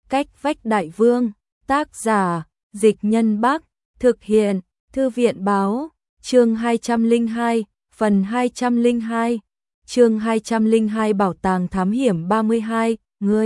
Cách vách đại vương, tác giả, Dịch Nhân Bắc, thực hiện, Thư viện báo, chương 202, phần 202, chương 202 bảo tàng thám hiểm 32,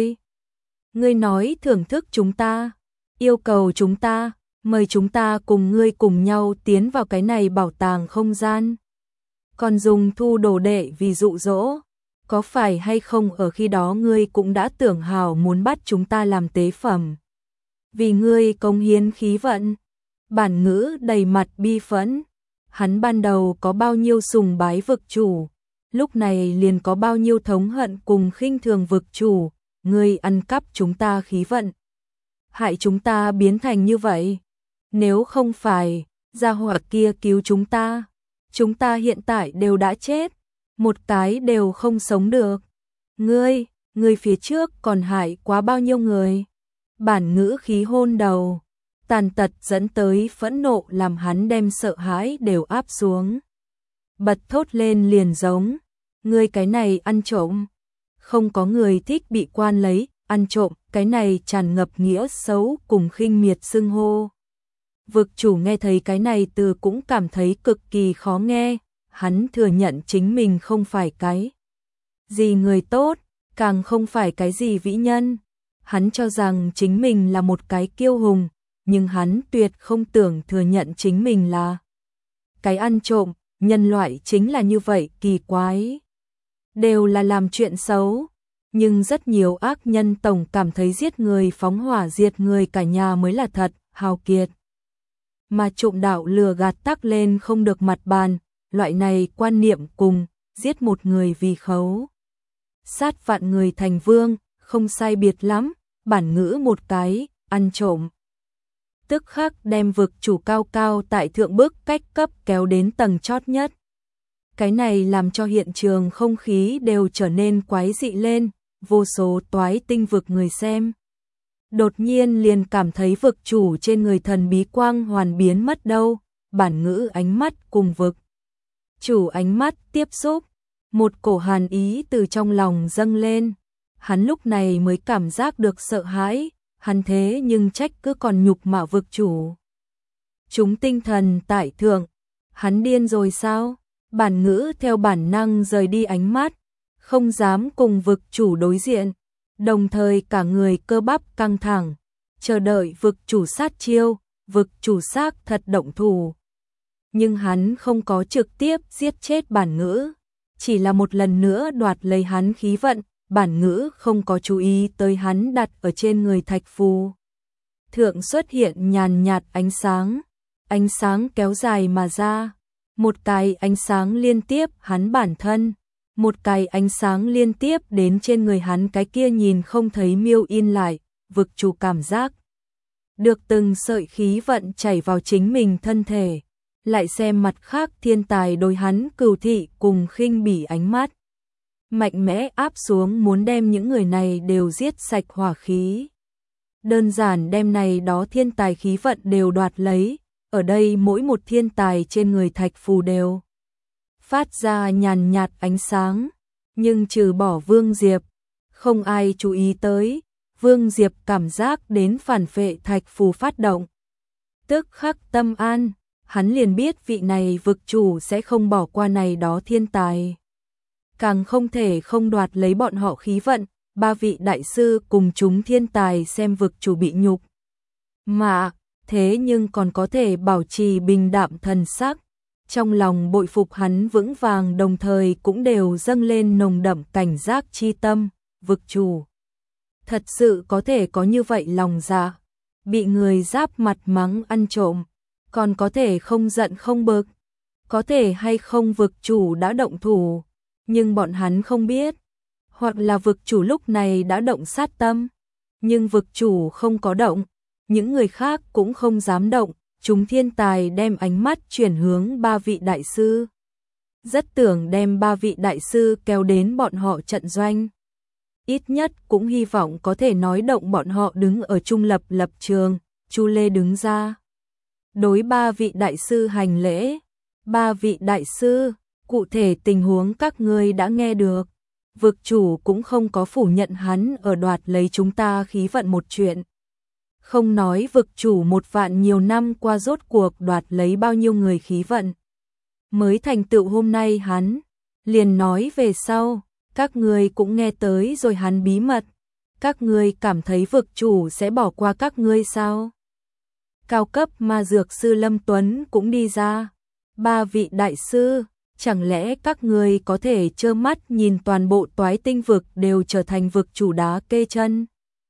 ngươi nói thưởng thức chúng ta, yêu cầu chúng ta, mời chúng ta cùng ngươi cùng nhau tiến vào cái này bảo tàng không gian. Còn dùng thu đồ đệ vì dụ dỗ, có phải hay không ở khi đó ngươi cũng đã tưởng hào muốn bắt chúng ta làm tế phẩm. Vì ngươi cống hiến khí vận, Bản Ngữ đầy mặt bi phẫn, hắn ban đầu có bao nhiêu sùng bái vực chủ, lúc này liền có bao nhiêu thống hận cùng khinh thường vực chủ, ngươi ăn cắp chúng ta khí vận, hại chúng ta biến thành như vậy. Nếu không phải gia hỏa kia cứu chúng ta hiện tại đều đã chết, một cái đều không sống được. Ngươi phía trước còn hại quá bao nhiêu người. Bản Ngữ khí hôn đầu, tàn tật dẫn tới phẫn nộ làm hắn đem sợ hãi đều áp xuống. Bật thốt lên liền giống, ngươi cái này ăn trộm. Không có người thích bị quan lấy, ăn trộm, cái này tràn ngập nghĩa xấu cùng khinh miệt xưng hô. Vực chủ nghe thấy cái này từ cũng cảm thấy cực kỳ khó nghe, hắn thừa nhận chính mình không phải cái gì người tốt, càng không phải cái gì vĩ nhân. Hắn cho rằng chính mình là một cái kiêu hùng, nhưng hắn tuyệt không tưởng thừa nhận chính mình là cái ăn trộm, nhân loại chính là như vậy kỳ quái. Đều là làm chuyện xấu, nhưng rất nhiều ác nhân tổng cảm thấy giết người phóng hỏa diệt người cả nhà mới là thật, hào kiệt. Mà trộm đạo lừa gạt tắc lên không được mặt bàn, loại này quan niệm cùng giết một người vì khấu sát vạn người thành vương, không sai biệt lắm. Bản Ngữ một cái ăn trộm, tức khắc đem vực chủ cao cao tại thượng bức cách cấp kéo đến tầng chót nhất. Cái này làm cho hiện trường không khí đều trở nên quái dị lên, vô số toái tinh vực người xem đột nhiên liền cảm thấy vực chủ trên người thần bí quang hoàn biến mất đâu. Bản Ngữ ánh mắt cùng vực chủ ánh mắt tiếp xúc, một cổ hàn ý từ trong lòng dâng lên. Hắn lúc này mới cảm giác được sợ hãi, hắn thế nhưng trách cứ còn nhục mạ vực chủ. Chúng tinh thần tại thượng, hắn điên rồi sao? Bản Ngữ theo bản năng rời đi ánh mắt, không dám cùng vực chủ đối diện, đồng thời cả người cơ bắp căng thẳng, chờ đợi vực chủ sát chiêu, vực chủ xác thật động thủ. Nhưng hắn không có trực tiếp giết chết Bản Ngữ, chỉ là một lần nữa đoạt lấy hắn khí vận. Bản Ngữ không có chú ý tới hắn đặt ở trên người thạch phù thượng xuất hiện nhàn nhạt ánh sáng kéo dài mà ra, một cái ánh sáng liên tiếp hắn bản thân, một cái ánh sáng liên tiếp đến trên người hắn, cái kia nhìn không thấy miêu in lại. Vực chủ cảm giác được từng sợi khí vận chảy vào chính mình thân thể, lại xem mặt khác thiên tài đối hắn cừu thị cùng khinh bỉ ánh mắt, mạnh mẽ áp xuống muốn đem những người này đều giết sạch hỏa khí. Đơn giản đem này đó thiên tài khí vận đều đoạt lấy, ở đây mỗi một thiên tài trên người thạch phù đều phát ra nhàn nhạt ánh sáng, nhưng trừ bỏ Vương Diệp, không ai chú ý tới. Vương Diệp cảm giác đến phản phệ thạch phù phát động, tức khắc tâm an, hắn liền biết vị này vực chủ sẽ không bỏ qua này đó thiên tài, càng không thể không đoạt lấy bọn họ khí vận. Ba vị đại sư cùng chúng thiên tài xem vực chủ bị nhục mà thế nhưng còn có thể bảo trì bình đạm thần sắc, trong lòng bội phục hắn vững vàng, đồng thời cũng đều dâng lên nồng đậm cảnh giác chi tâm. Vực chủ thật sự có thể có như vậy lòng dạ, bị người giáp mặt mắng ăn trộm, còn có thể không giận không bực. Có thể hay không vực chủ đã động thủ, nhưng bọn hắn không biết, hoặc là vực chủ lúc này đã động sát tâm, nhưng vực chủ không có động, những người khác cũng không dám động. Chúng thiên tài đem ánh mắt chuyển hướng ba vị đại sư, rất tưởng đem ba vị đại sư kéo đến bọn họ trận doanh, ít nhất cũng hy vọng có thể nói động bọn họ đứng ở trung lập lập trường. Chu Lê đứng ra đối ba vị đại sư hành lễ. Ba vị đại sư, cụ thể tình huống các ngươi đã nghe được, vực chủ cũng không có phủ nhận hắn ở đoạt lấy chúng ta khí vận một chuyện. Không nói vực chủ 1 vạn nhiều năm qua rốt cuộc đoạt lấy bao nhiêu người khí vận. Mới thành tựu hôm nay hắn, liền nói về sau, các ngươi cũng nghe tới rồi hắn bí mật. Các ngươi cảm thấy vực chủ sẽ bỏ qua các ngươi sao? Cao cấp ma dược sư Lâm Tuấn cũng đi ra. 3 vị đại sư, chẳng lẽ các ngươi có thể trơ mắt nhìn toàn bộ Toái Tinh vực đều trở thành vực chủ đá kê chân?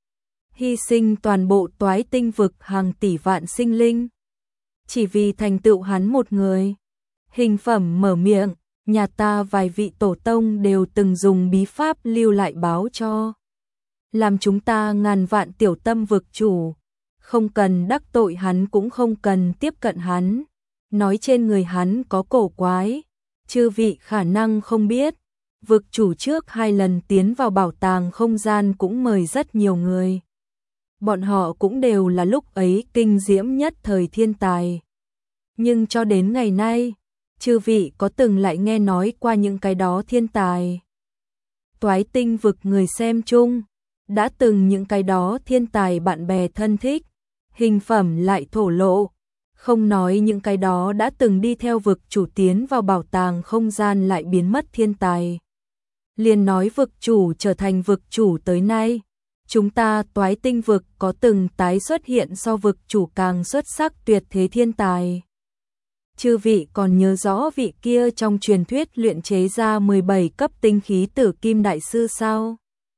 Hy sinh toàn bộ Toái Tinh vực hàng tỷ vạn sinh linh, chỉ vì thành tựu hắn một người. Hình Phẩm mở miệng, nhà ta vài vị tổ tông đều từng dùng bí pháp lưu lại báo cho. Làm chúng ta ngàn vạn tiểu tâm vực chủ, không cần đắc tội hắn cũng không cần tiếp cận hắn. Nói trên người hắn có cổ quái, chư vị khả năng không biết, vực chủ trước 2 lần tiến vào bảo tàng không gian cũng mời rất nhiều người. Bọn họ cũng đều là lúc ấy kinh diễm nhất thời thiên tài. Nhưng cho đến ngày nay, chư vị có từng lại nghe nói qua những cái đó thiên tài? Toái Tinh vực người xem chung, đã từng những cái đó thiên tài bạn bè thân thích. Hình Phẩm lại thổ lộ, không nói những cái đó đã từng đi theo vực chủ tiến vào bảo tàng không gian lại biến mất thiên tài. Liền nói vực chủ trở thành vực chủ tới nay, chúng ta Toái Tinh vực có từng tái xuất hiện so vực chủ càng xuất sắc tuyệt thế thiên tài. Chư vị còn nhớ rõ vị kia trong truyền thuyết luyện chế ra 17 cấp tinh khí Tử Kim Đại Sư sao?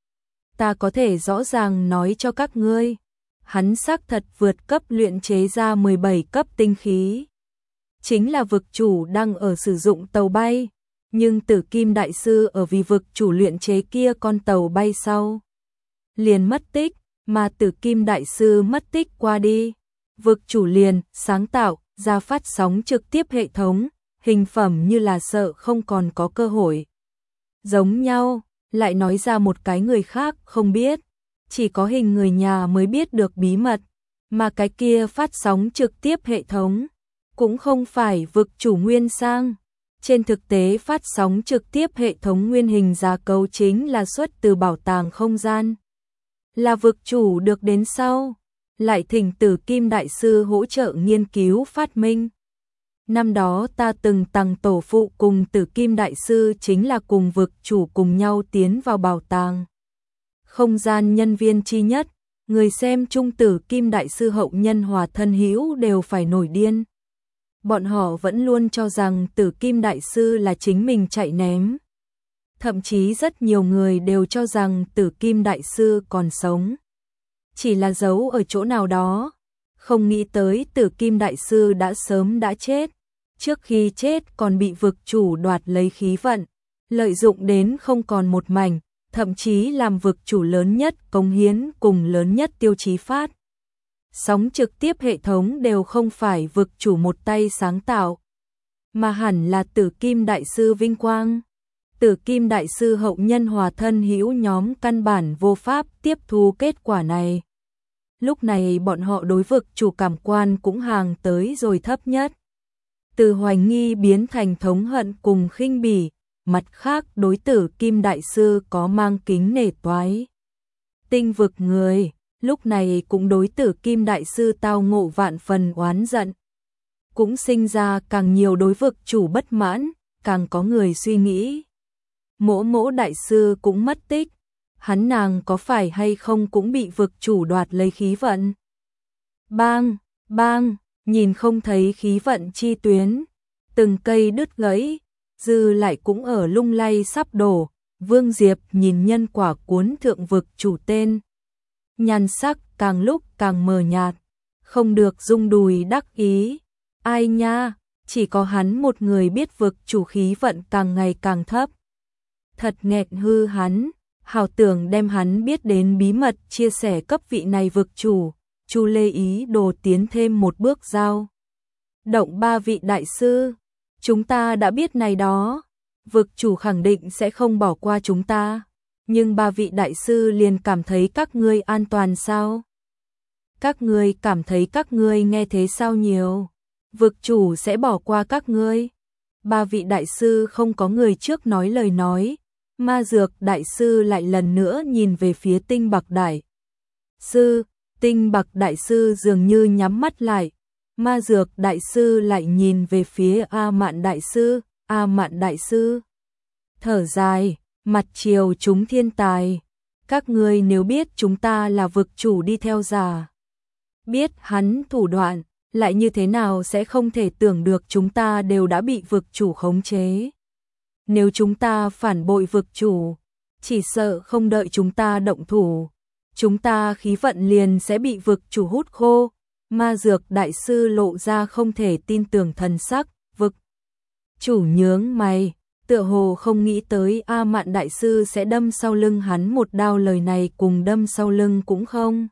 Ta có thể rõ ràng nói cho các ngươi, hắn xác thật vượt cấp luyện chế ra 17 cấp tinh khí. Chính là vực chủ đang ở sử dụng tàu bay, nhưng Tử Kim Đại Sư ở vì vực chủ luyện chế kia con tàu bay sau liền mất tích, mà Tử Kim Đại Sư mất tích qua đi, vực chủ liền sáng tạo ra phát sóng trực tiếp hệ thống. Hình Phẩm như là sợ không còn có cơ hội. Giống nhau, lại nói ra một cái người khác không biết, chỉ có Hình người nhà mới biết được bí mật, mà cái kia phát sóng trực tiếp hệ thống cũng không phải vực chủ nguyên sang. Trên thực tế phát sóng trực tiếp hệ thống nguyên hình gia cấu chính là xuất từ bảo tàng không gian, là vực chủ được đến sau, lại thỉnh Tử Kim Đại Sư hỗ trợ nghiên cứu phát minh. Năm đó ta từng tặng tổ phụ cùng Tử Kim Đại Sư chính là cùng vực chủ cùng nhau tiến vào bảo tàng không gian nhân viên chi nhất, người xem chung Tử Kim Đại Sư hậu nhân hòa thân hữu đều phải nổi điên. Bọn họ vẫn luôn cho rằng Tử Kim Đại Sư là chính mình chạy ném. Thậm chí rất nhiều người đều cho rằng Tử Kim Đại Sư còn sống, chỉ là giấu ở chỗ nào đó. Không nghĩ tới Tử Kim Đại Sư đã sớm đã chết, trước khi chết còn bị vực chủ đoạt lấy khí vận, lợi dụng đến không còn một mảnh, thậm chí làm vực chủ lớn nhất cống hiến cùng lớn nhất tiêu chí phát sóng trực tiếp hệ thống đều không phải vực chủ một tay sáng tạo, mà hẳn là Tử Kim Đại Sư vinh quang. Tử Kim Đại Sư hậu nhân hòa thân hữu nhóm căn bản vô pháp tiếp thu kết quả này. Lúc này bọn họ đối vực chủ cảm quan cũng hàng tới rồi thấp nhất. Từ hoài nghi biến thành thống hận cùng khinh bỉ, mặt khác đối Tử Kim Đại Sư có mang kính nể Toái Tinh vực người, lúc này cũng đối Tử Kim Đại Sư tao ngộ vạn phần oán giận. Cũng sinh ra càng nhiều đối vực chủ bất mãn, càng có người suy nghĩ. Mỗ Mỗ Đại Sư cũng mất tích, hắn nàng có phải hay không cũng bị vực chủ đoạt lấy khí vận. Bang, bang, nhìn không thấy khí vận chi tuyến, từng cây đứt gãy, dư lại cũng ở lung lay sắp đổ. Vương Diệp nhìn nhân quả cuốn thượng vực chủ tên, nhan sắc càng lúc càng mờ nhạt, không được rung đùi đắc ý. Ai nha, chỉ có hắn một người biết vực chủ khí vận càng ngày càng thấp. Thật nghẹn hư hắn, hảo tưởng đem hắn biết đến bí mật chia sẻ cấp vị này vực chủ. Chu Lê ý đồ tiến thêm một bước giao động 3 vị đại sư, chúng ta đã biết này đó, vực chủ khẳng định sẽ không bỏ qua chúng ta, nhưng 3 vị đại sư liền cảm thấy các ngươi an toàn sao? Các ngươi cảm thấy các ngươi nghe thế sao nhiều? Vực chủ sẽ bỏ qua các ngươi? 3 vị đại sư không có người trước nói lời nói, Ma Dược Đại Sư lại lần nữa nhìn về phía Tinh Bạc Đại Sư, Tinh Bạc Đại Sư dường như nhắm mắt lại. Ma Dược Đại Sư lại nhìn về phía A Mạn Đại Sư, A Mạn Đại Sư thở dài, mặt chiều chúng thiên tài. Các ngươi nếu biết chúng ta là vực chủ đi theo giả, biết hắn thủ đoạn, lại như thế nào sẽ không thể tưởng được chúng ta đều đã bị vực chủ khống chế. Nếu chúng ta phản bội vực chủ, chỉ sợ không đợi chúng ta động thủ, chúng ta khí vận liền sẽ bị vực chủ hút khô. Ma Dược Đại Sư lộ ra không thể tin tưởng thần sắc, vực chủ nhướng mày, tựa hồ không nghĩ tới A Mạn Đại Sư sẽ đâm sau lưng hắn một đao, lời này cùng đâm sau lưng cũng không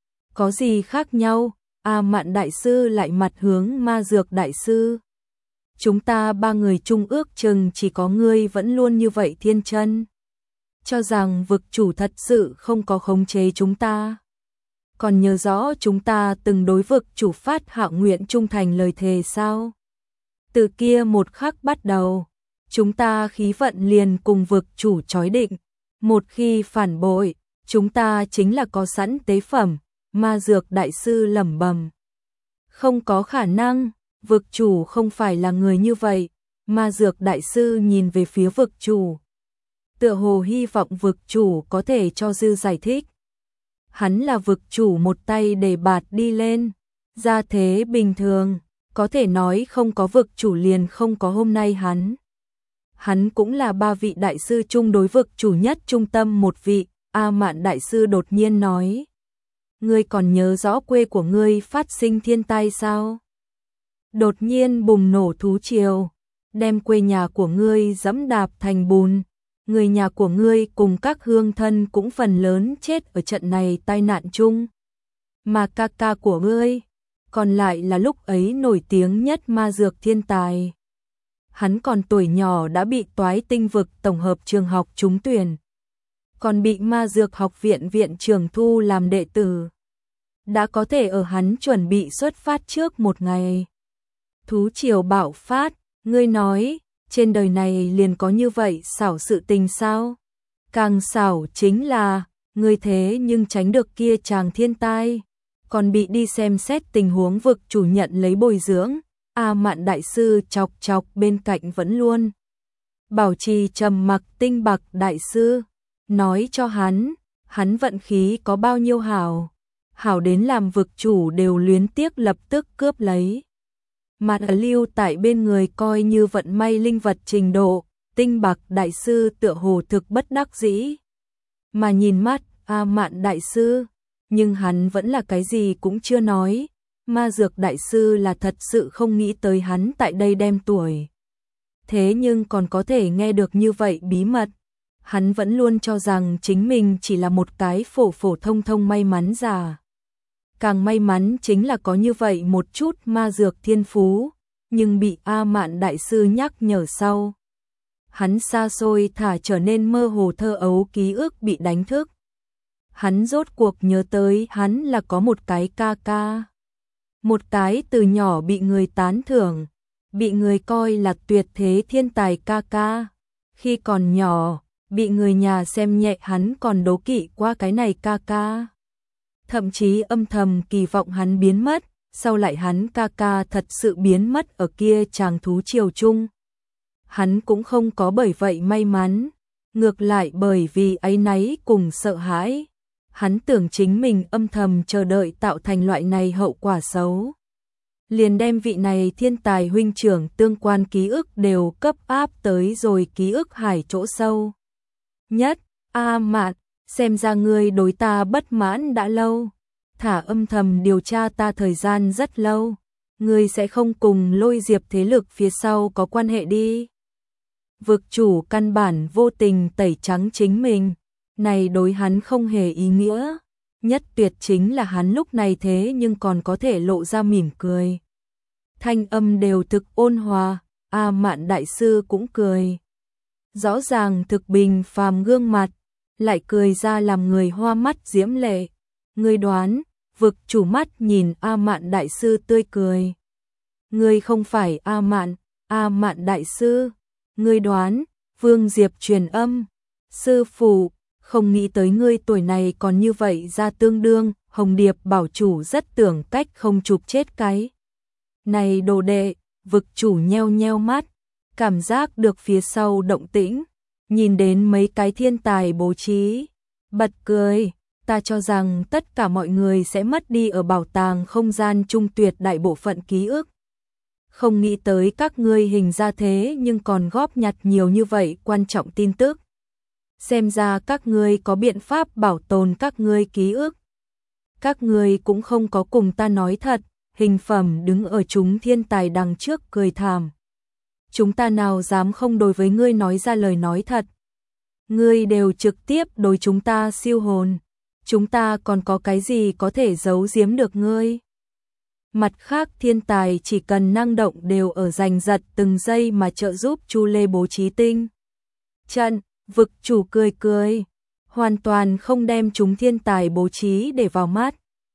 có gì khác nhau. A Mạn Đại Sư lại mặt hướng Ma Dược Đại Sư. Chúng ta ba người chung ước chừng chỉ có ngươi vẫn luôn như vậy thiên chân, cho rằng vực chủ thật sự không có khống chế chúng ta. Còn nhớ rõ chúng ta từng đối vực chủ phát hạ nguyện trung thành lời thề sao? Từ kia một khắc bắt đầu, chúng ta khí vận liền cùng vực chủ chói định. Một khi phản bội, chúng ta chính là có sẵn tế phẩm. Ma Dược Đại Sư lẩm bẩm. Không có khả năng, vực chủ không phải là người như vậy. Ma Dược Đại Sư nhìn về phía vực chủ, tựa hồ hy vọng vực chủ có thể cho dư giải thích. Hắn là vực chủ một tay để bạt đi lên, gia thế bình thường, có thể nói không có vực chủ liền không có hôm nay hắn. Hắn cũng là ba vị đại sư chung đối vực chủ nhất trung tâm một vị. A Mạn Đại Sư đột nhiên nói. Ngươi còn nhớ rõ quê của ngươi phát sinh thiên tai sao? Đột nhiên bùng nổ thú triều, đem quê nhà của ngươi dẫm đạp thành bùn. Người nhà của ngươi cùng các hương thân cũng phần lớn chết ở trận này tai nạn chung. Mà ca ca của ngươi, còn lại là lúc ấy nổi tiếng nhất ma dược thiên tài. Hắn còn tuổi nhỏ đã bị Toái Tinh Vực tổng hợp trường học trúng tuyển, còn bị ma dược học viện viện trưởng thu làm đệ tử. Đã có thể ở hắn chuẩn bị xuất phát trước một ngày thú triều bạo phát. Ngươi nói, trên đời này liền có như vậy xảo sự tình sao? Càng xảo chính là, ngươi thế nhưng tránh được kia chàng thiên tai, còn bị đi xem xét tình huống vực chủ nhận lấy bồi dưỡng. A Mạn Đại Sư chọc chọc bên cạnh vẫn luôn bảo trì trầm mặc Tinh Bạc Đại Sư, nói cho hắn vận khí có bao nhiêu hảo, hảo đến làm vực chủ đều luyến tiếc lập tức cướp lấy. Mà lưu tại bên người coi như vận may linh vật trình độ. Tinh Bạc Đại Sư tựa hồ thực bất đắc dĩ mà nhìn mắt A Mạn Đại Sư, nhưng hắn vẫn là cái gì cũng chưa nói. Ma Dược Đại Sư là thật sự không nghĩ tới hắn tại đây đem tuổi, thế nhưng còn có thể nghe được như vậy bí mật. Hắn vẫn luôn cho rằng chính mình chỉ là một cái phổ phổ thông thông may mắn giả. Càng may mắn chính là có như vậy một chút ma dược thiên phú, nhưng bị A Mạn Đại Sư nhắc nhở sau, hắn xa xôi thả trở nên mơ hồ thơ ấu ký ức bị đánh thức. Hắn rốt cuộc nhớ tới hắn là có một cái ca ca, một cái từ nhỏ bị người tán thưởng, bị người coi là tuyệt thế thiên tài ca ca. Khi còn nhỏ, bị người nhà xem nhẹ, hắn còn đố kỵ qua cái này ca ca, thậm chí âm thầm kỳ vọng hắn biến mất. Sau lại hắn ca ca thật sự biến mất ở kia chàng thú triều chung. Hắn cũng không có bởi vậy may mắn, ngược lại bởi vì áy náy cùng sợ hãi. Hắn tưởng chính mình âm thầm chờ đợi tạo thành loại này hậu quả xấu, liền đem vị này thiên tài huynh trưởng tương quan ký ức đều cấp áp tới rồi ký ức hải chỗ sâu nhất. A Mạn, xem ra ngươi đối ta bất mãn đã lâu, thả âm thầm điều tra ta thời gian rất lâu, ngươi sẽ không cùng Lôi Diệp thế lực phía sau có quan hệ đi. Vực chủ căn bản vô tình tẩy trắng chính mình, này đối hắn không hề ý nghĩa. Nhất tuyệt chính là hắn lúc này thế nhưng còn có thể lộ ra mỉm cười, thanh âm đều thực ôn hòa. A Mạn Đại Sư cũng cười, rõ ràng thực bình phàm gương mặt, lại cười ra làm người hoa mắt diễm lệ. Ngươi đoán? Vực chủ mắt nhìn A Mạn Đại Sư tươi cười. Ngươi không phải A Mạn Đại Sư. Ngươi đoán? Vương Diệp truyền âm. Sư phụ, không nghĩ tới ngươi tuổi này còn như vậy ra tương đương, Hồng Điệp bảo chủ rất tưởng cách không chụp chết cái. Này đồ đệ, vực chủ nheo nheo mắt, cảm giác được phía sau động tĩnh, nhìn đến mấy cái thiên tài bố trí, bật cười, ta cho rằng tất cả mọi người sẽ mất đi ở bảo tàng không gian trung tuyệt đại bộ phận ký ức. Không nghĩ tới các ngươi hình ra thế nhưng còn góp nhặt nhiều như vậy quan trọng tin tức. Xem ra các ngươi có biện pháp bảo tồn các ngươi ký ức. Các ngươi cũng không có cùng ta nói thật, Hình Phẩm đứng ở chúng thiên tài đằng trước cười thảm. Chúng ta nào dám không đối với ngươi nói ra lời nói thật. Ngươi đều trực tiếp đối chúng ta siêu hồn. Chúng ta còn có cái gì có thể giấu giếm được ngươi? Mặt khác thiên tài chỉ cần năng động đều ở giành giật từng giây mà trợ giúp Chu Lê bố trí tinh trận. Vực chủ cười cười, hoàn toàn không đem chúng thiên tài bố trí để vào mắt.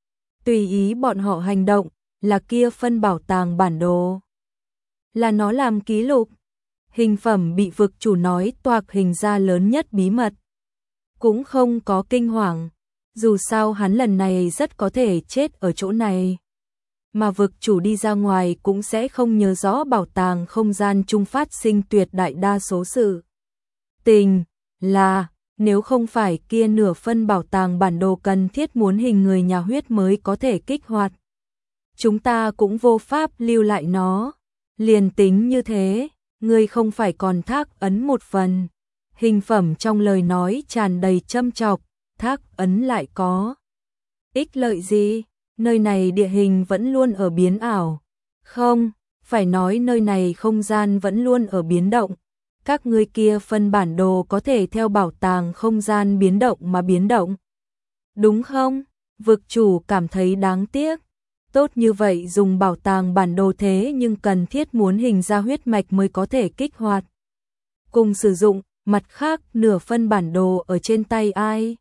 Tùy ý bọn họ hành động, là kia phân bảo tàng bản đồ. Là nó làm ký lục. Hình Phẩm bị vực chủ nói toạc hình ra lớn nhất bí mật. Cũng không có kinh hoàng, dù sao hắn lần này rất có thể chết ở chỗ này. Mà vực chủ đi ra ngoài cũng sẽ không nhớ rõ bảo tàng không gian chung phát sinh tuyệt đại đa số sự tình, là nếu không phải kia nửa phân bảo tàng bản đồ cần thiết muốn hình người nhà huyết mới có thể kích hoạt. Chúng ta cũng vô pháp lưu lại nó. Liền tính như thế, ngươi không phải còn thác ấn một phần. Hình Phẩm trong lời nói tràn đầy châm chọc, thác ấn lại có ích lợi gì? Nơi này địa hình vẫn luôn ở biến ảo. Không, phải nói nơi này không gian vẫn luôn ở biến động. Các ngươi kia phân bản đồ có thể theo bảo tàng không gian biến động mà biến động. Đúng không? Vực chủ cảm thấy đáng tiếc. Tốt như vậy dùng bảo tàng bản đồ thế nhưng cần thiết muốn hình ra huyết mạch mới có thể kích hoạt. Cùng sử dụng, mặt khác nửa phân bản đồ ở trên tay ai?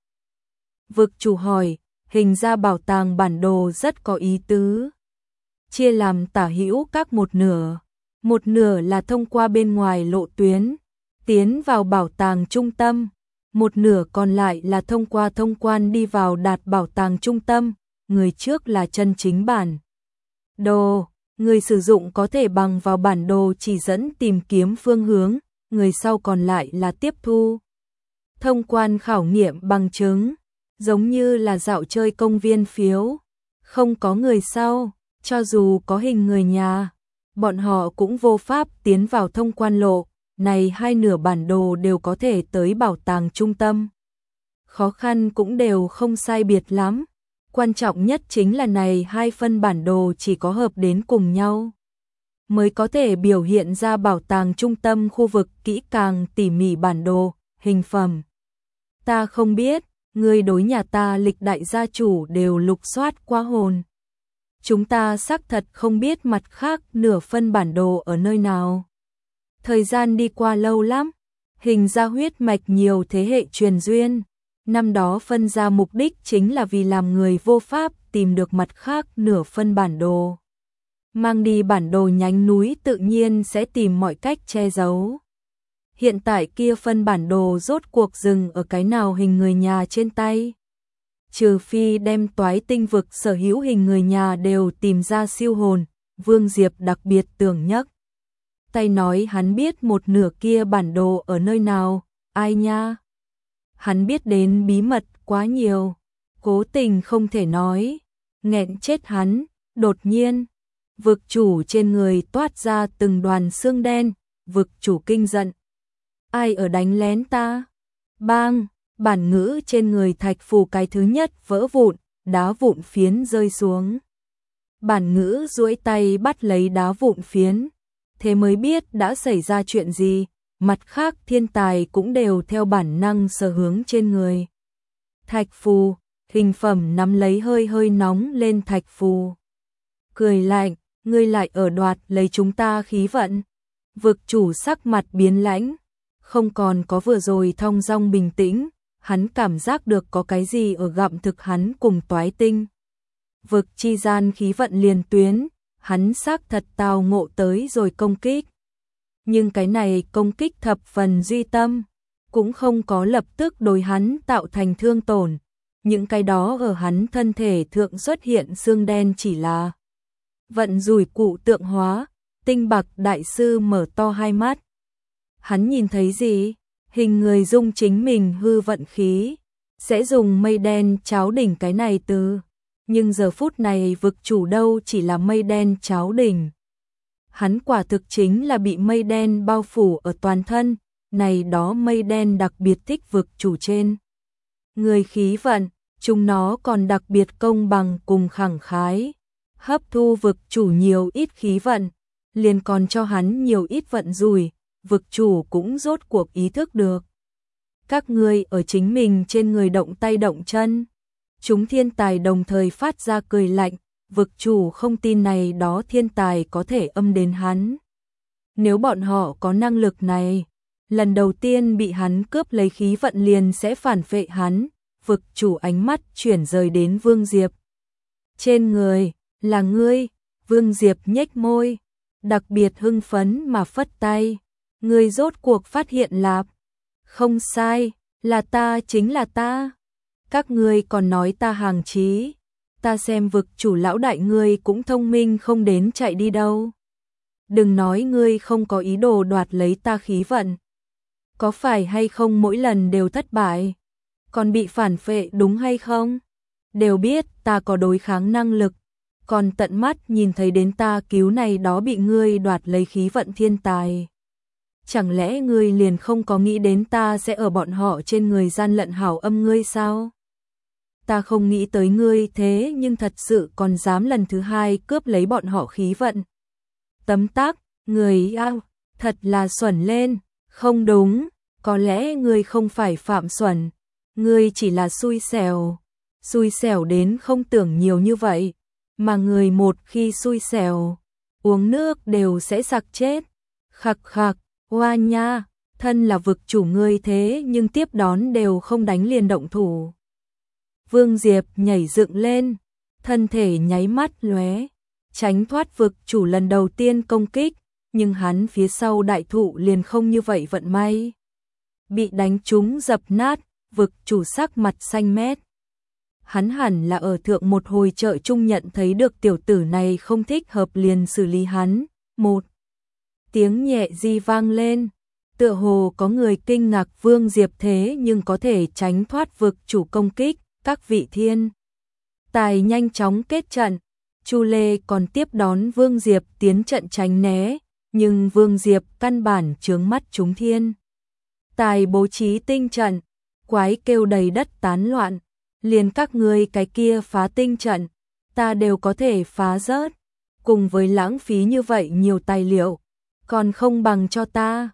Vực chủ hỏi, hình ra bảo tàng bản đồ rất có ý tứ. Chia làm tả hữu các một nửa là thông qua bên ngoài lộ tuyến, tiến vào bảo tàng trung tâm, một nửa còn lại là thông qua thông quan đi vào đạt bảo tàng trung tâm, người trước là chân chính bản đồ, người sử dụng có thể bằng vào bản đồ chỉ dẫn tìm kiếm phương hướng, người sau còn lại là tiếp thu. Thông quan khảo nghiệm bằng chứng, giống như là dạo chơi công viên phiếu, không có người sau, cho dù có hình người nhà, bọn họ cũng vô pháp tiến vào thông quan lộ, này hai nửa bản đồ đều có thể tới bảo tàng trung tâm. Khó khăn cũng đều không sai biệt lắm, quan trọng nhất chính là này hai phân bản đồ chỉ có hợp đến cùng nhau, mới có thể biểu hiện ra bảo tàng trung tâm khu vực kỹ càng tỉ mỉ bản đồ, Hình Phẩm. Ta không biết, người đối nhà ta lịch đại gia chủ đều lục soát qua hồn. Chúng ta xác thật không biết mặt khác nửa phân bản đồ ở nơi nào. Thời gian đi qua lâu lắm, hình ra huyết mạch nhiều thế hệ truyền duyên. Năm đó phân ra mục đích chính là vì làm người vô pháp tìm được mặt khác nửa phân bản đồ. Mang đi bản đồ nhánh núi tự nhiên sẽ tìm mọi cách che giấu. Hiện tại kia phân bản đồ rốt cuộc dừng ở cái nào hình người nhà trên tay. Trừ phi đem toái tinh vực sở hữu hình người nhà đều tìm ra siêu hồn, Vương Diệp đặc biệt tưởng nhắc. Tay nói hắn biết một nửa kia bản đồ ở nơi nào, ai nha? Hắn biết đến bí mật quá nhiều, cố tình không thể nói, nghẹn chết hắn, đột nhiên. Vực chủ trên người toát ra từng đoàn xương đen, vực chủ kinh giận. Ai ở đánh lén ta? Bang! Bản ngữ trên người thạch phù cái thứ nhất vỡ vụn, đá vụn phiến rơi xuống. Bản ngữ duỗi tay bắt lấy đá vụn phiến, thế mới biết đã xảy ra chuyện gì, mặt khác thiên tài cũng đều theo bản năng sở hướng trên người. Thạch phù, Hình Phẩm nắm lấy hơi hơi nóng lên thạch phù. Cười lạnh, ngươi lại ở đoạt lấy chúng ta khí vận. Vực chủ sắc mặt biến lãnh, không còn có vừa rồi thong dong bình tĩnh. Hắn cảm giác được có cái gì ở gặm thực hắn cùng toái tinh. Vực chi gian khí vận liền tuyến, hắn xác thật tào ngộ tới rồi công kích. Nhưng cái này công kích thập phần duy tâm, cũng không có lập tức đối hắn tạo thành thương tổn. Những cái đó ở hắn thân thể thượng xuất hiện xương đen chỉ là vận rủi cụ tượng hóa. Tinh Bạc đại sư mở to hai mắt. Hắn nhìn thấy gì? Hình người dung chính mình hư vận khí, sẽ dùng mây đen cháo đỉnh cái này từ. Nhưng giờ phút này vực chủ đâu chỉ là mây đen cháo đỉnh. Hắn quả thực chính là bị mây đen bao phủ ở toàn thân, này đó mây đen đặc biệt thích vực chủ trên. Người khí vận, chúng nó còn đặc biệt công bằng cùng khẳng khái. Hấp thu vực chủ nhiều ít khí vận, liền còn cho hắn nhiều ít vận rủi, vực chủ cũng rốt cuộc ý thức được. Các ngươi ở chính mình trên người động tay động chân. Chúng thiên tài đồng thời phát ra cười lạnh, vực chủ không tin này đó thiên tài có thể âm đến hắn. Nếu bọn họ có năng lực này, lần đầu tiên bị hắn cướp lấy khí vận liền sẽ phản phệ hắn. Vực chủ ánh mắt chuyển rời đến Vương Diệp. Trên người, là ngươi. Vương Diệp nhếch môi, đặc biệt hưng phấn mà phất tay. Ngươi rốt cuộc phát hiện là không sai, là ta, chính là ta. Các ngươi còn nói ta hàng trí. Ta xem vực chủ lão đại ngươi cũng thông minh không đến chạy đi đâu. Đừng nói ngươi không có ý đồ đoạt lấy ta khí vận. Có phải hay không mỗi lần đều thất bại? Còn bị phản phệ đúng hay không? Đều biết ta có đối kháng năng lực. Còn tận mắt nhìn thấy đến ta cứu này đó bị ngươi đoạt lấy khí vận thiên tài. Chẳng lẽ ngươi liền không có nghĩ đến ta sẽ ở bọn họ trên người gian lận hảo âm ngươi sao? Ta không nghĩ tới ngươi thế nhưng thật sự còn dám lần thứ hai cướp lấy bọn họ khí vận. Tấm tắc, người ao, thật là xuẩn lên, không đúng, có lẽ ngươi không phải phạm xuẩn, ngươi chỉ là xui xẻo đến không tưởng nhiều như vậy, mà người một khi xui xẻo, uống nước đều sẽ sặc chết. Khặc khặc, oa nha, thân là vực chủ ngươi thế nhưng tiếp đón đều không đánh liền động thủ. Vương Diệp nhảy dựng lên, thân thể nháy mắt lóe, tránh thoát vực chủ lần đầu tiên công kích, nhưng hắn phía sau đại thụ liền không như vậy vận may. Bị đánh trúng dập nát, vực chủ sắc mặt xanh mét. Hắn hẳn là ở thượng một hồi chợ chung nhận thấy được tiểu tử này không thích hợp liền xử lý hắn. Một tiếng nhẹ di vang lên, tựa hồ có người kinh ngạc Vương Diệp thế nhưng có thể tránh thoát vực chủ công kích. Các vị thiên tài nhanh chóng kết trận, Chu Lê còn tiếp đón Vương Diệp tiến trận tránh né, nhưng Vương Diệp căn bản chướng mắt chúng thiên tài bố trí tinh trận, quái kêu đầy đất tán loạn, liền các ngươi cái kia phá tinh trận, ta đều có thể phá rớt, cùng với lãng phí như vậy nhiều tài liệu, còn không bằng cho ta.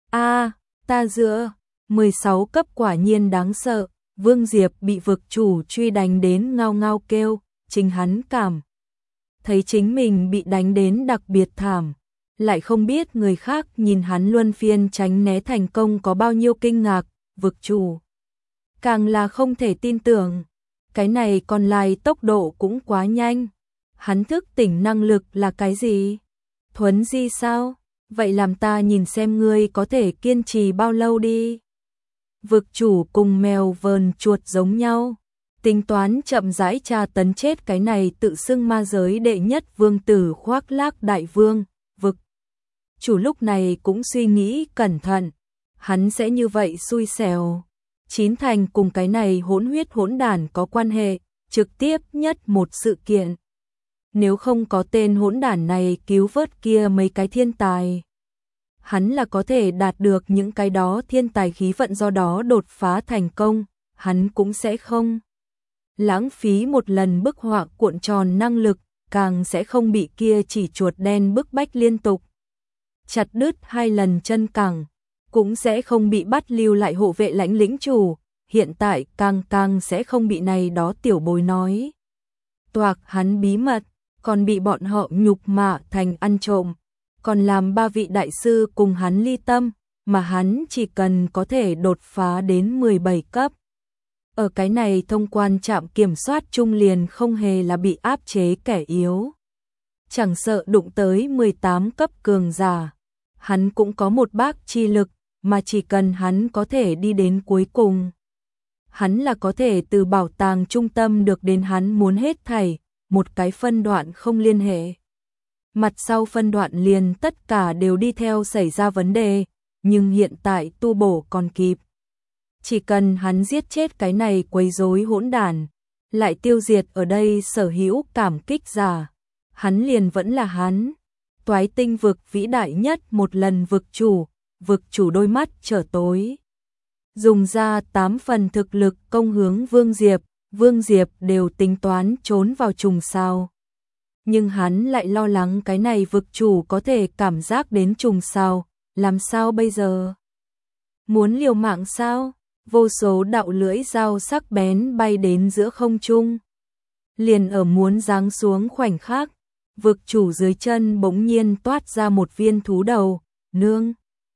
Ta dựa, 16 cấp quả nhiên đáng sợ. Vương Diệp bị vực chủ truy đánh đến ngao ngao kêu, chính hắn cảm thấy chính mình bị đánh đến đặc biệt thảm, lại không biết người khác nhìn hắn luân phiên tránh né thành công có bao nhiêu kinh ngạc. Vực chủ càng là không thể tin tưởng, cái này còn lại tốc độ cũng quá nhanh. Hắn thức tỉnh năng lực là cái gì? Thuấn di sao? Vậy làm ta nhìn xem ngươi có thể kiên trì bao lâu đi. Vực chủ cùng mèo vờn chuột giống nhau, tính toán chậm rãi tra tấn chết cái này tự xưng ma giới đệ nhất vương tử Khoác Lác đại vương. Vực chủ lúc này cũng suy nghĩ cẩn thận, hắn sẽ như vậy xui xẻo, chín thành cùng cái này hỗn huyết hỗn đản có quan hệ trực tiếp nhất một sự kiện. Nếu không có tên hỗn đản này cứu vớt kia mấy cái thiên tài, hắn là có thể đạt được những cái đó thiên tài khí vận, do đó đột phá thành công, hắn cũng sẽ không lãng phí một lần bức họa cuộn tròn năng lực, càng sẽ không bị kia chỉ chuột đen bức bách liên tục chặt đứt 2 lần chân cẳng, cũng sẽ không bị bắt lưu lại hộ vệ lãnh lĩnh chủ, hiện tại càng sẽ không bị này đó tiểu bối nói toạc hắn bí mật, còn bị bọn họ nhục mạ thành ăn trộm, còn làm 3 vị đại sư cùng hắn ly tâm, mà hắn chỉ cần có thể đột phá đến 17 cấp. Ở cái này thông quan trạm kiểm soát trung liền không hề là bị áp chế kẻ yếu. Chẳng sợ đụng tới 18 cấp cường giả, hắn cũng có một bác chi lực, mà chỉ cần hắn có thể đi đến cuối cùng. Hắn là có thể từ bảo tàng trung tâm được đến hắn muốn hết thảy, một cái phân đoạn không liên hệ. Mặt sau phân đoạn liền tất cả đều đi theo xảy ra vấn đề, nhưng hiện tại tu bổ còn kịp. Chỉ cần hắn giết chết cái này quấy rối hỗn đản, lại tiêu diệt ở đây sở hữu cảm kích giả, hắn liền vẫn là hắn. Toái tinh vực vĩ đại nhất một lần vực chủ đôi mắt trở tối. Dùng ra 8 phần thực lực công hướng Vương Diệp đều tính toán trốn vào trùng sao. Nhưng hắn lại lo lắng cái này vực chủ có thể cảm giác đến trùng sao, làm sao bây giờ? Muốn liều mạng sao? Vô số đạo lưỡi dao sắc bén bay đến giữa không trung. Liền ở muốn giáng xuống khoảnh khắc, vực chủ dưới chân bỗng nhiên toát ra một viên thú đầu, nương.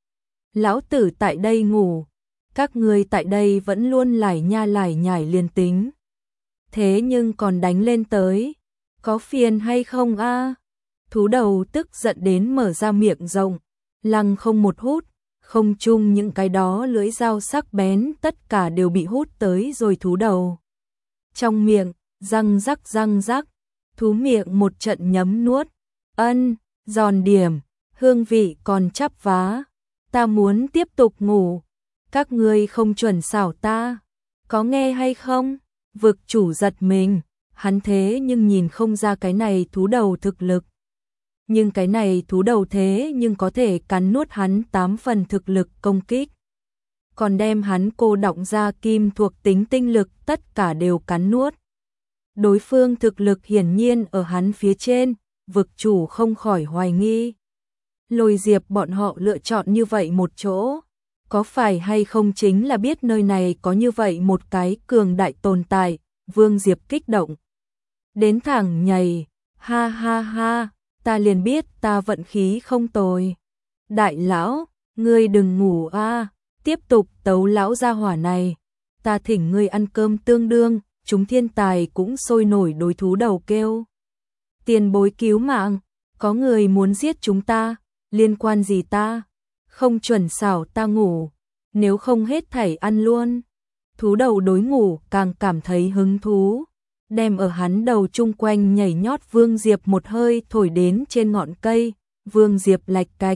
Lão tử tại đây ngủ, các ngươi tại đây vẫn luôn lải nhải liền tính. Thế nhưng còn đánh lên tới, có phiền hay không a? Thú đầu tức giận đến mở ra miệng rộng, lăng không một hút, không chung những cái đó lưỡi dao sắc bén tất cả đều bị hút tới rồi thú đầu. Trong miệng, răng rắc, thú miệng một trận nhấm nuốt, giòn điểm, hương vị còn chắp vá, ta muốn tiếp tục ngủ, các ngươi không chuẩn xảo ta, có nghe hay không? Vực chủ giật mình, hắn thế nhưng nhìn không ra cái này thú đầu thực lực. Nhưng cái này thú đầu thế nhưng có thể cắn nuốt hắn 8 phần thực lực công kích. Còn đem hắn cô đọng ra kim thuộc tính tinh lực tất cả đều cắn nuốt. Đối phương thực lực hiển nhiên ở hắn phía trên, vực chủ không khỏi hoài nghi. Lôi Diệp bọn họ lựa chọn như vậy một chỗ, có phải hay không chính là biết nơi này có như vậy một cái cường đại tồn tại, Vương Diệp kích động. Đến thẳng nhảy, ha ha ha, ta liền biết ta vận khí không tồi. Đại lão, ngươi đừng ngủ a, tiếp tục tấu lão gia hỏa này, ta thỉnh ngươi ăn cơm tương đương, chúng thiên tài cũng sôi nổi đối thú đầu kêu. Tiền bối cứu mạng, có người muốn giết chúng ta, liên quan gì ta? Không chuẩn xảo ta ngủ, nếu không hết thảy ăn luôn. Thú đầu đối ngủ càng cảm thấy hứng thú, đem ở hắn đầu chung quanh nhảy nhót Vương Diệp một hơi thổi đến trên ngọn cây, Vương Diệp lạch cạch.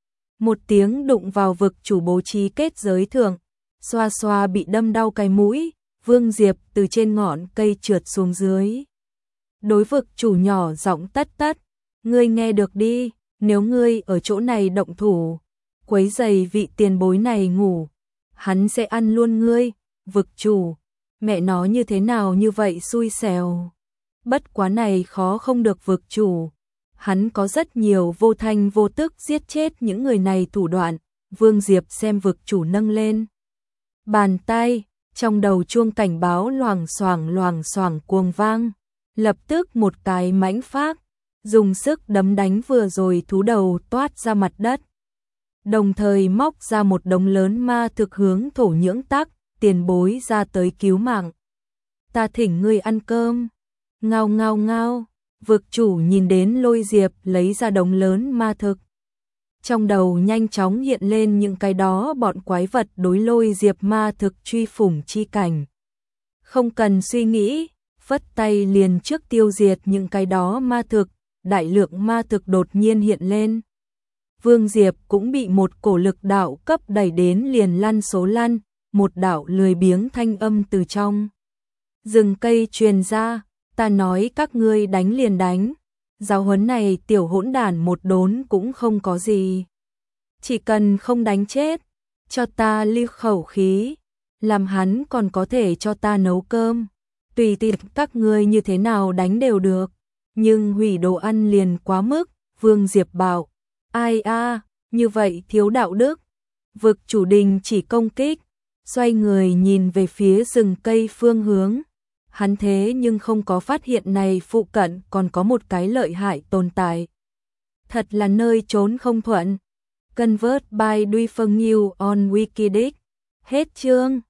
Một tiếng đụng vào vực chủ bố trí kết giới thượng, xoa xoa bị đâm đau cái mũi, Vương Diệp từ trên ngọn cây trượt xuống dưới. Đối vực chủ nhỏ giọng tất, ngươi nghe được đi, nếu ngươi ở chỗ này động thủ, quấy giày vị tiền bối này ngủ, hắn sẽ ăn luôn ngươi, vực chủ. Mẹ nó như thế nào như vậy xui xẻo. Bất quá này khó không được vực chủ. Hắn có rất nhiều vô thanh vô tức giết chết những người này thủ đoạn. Vương Diệp xem vực chủ nâng lên bàn tay, trong đầu chuông cảnh báo loảng xoảng cuồng vang. Lập tức một cái mãnh phác, dùng sức đấm đánh vừa rồi thú đầu toát ra mặt đất. Đồng thời móc ra một đống lớn ma thực hướng thổ nhưỡng tắc. Tiền bối ra tới cứu mạng. Ta thỉnh ngươi ăn cơm. Ngao, vực chủ nhìn đến Lôi Diệp lấy ra đống lớn ma thực. Trong đầu nhanh chóng hiện lên những cái đó bọn quái vật đối Lôi Diệp ma thực truy phủng chi cảnh. Không cần suy nghĩ, phất tay liền trước tiêu diệt những cái đó ma thực, đại lượng ma thực đột nhiên hiện lên. Vương Diệp cũng bị một cổ lực đạo cấp đẩy đến liền lăn số lăn. Một đạo lười biếng thanh âm từ trong rừng cây truyền ra, ta nói các ngươi đánh liền đánh, giáo huấn này tiểu hỗn đản một đốn cũng không có gì. Chỉ cần không đánh chết, cho ta lưu khẩu khí, làm hắn còn có thể cho ta nấu cơm, tùy tiện các ngươi như thế nào đánh đều được, nhưng hủy đồ ăn liền quá mức, Vương Diệp bảo, ai a, như vậy thiếu đạo đức, vực chủ đình chỉ công kích. Xoay người nhìn về phía rừng cây phương hướng, hắn thế nhưng không có phát hiện này phụ cận còn có một cái lợi hại tồn tại. Thật là nơi trốn không thuận. Convert by Duy Phương New on Wikidic. Hết chương.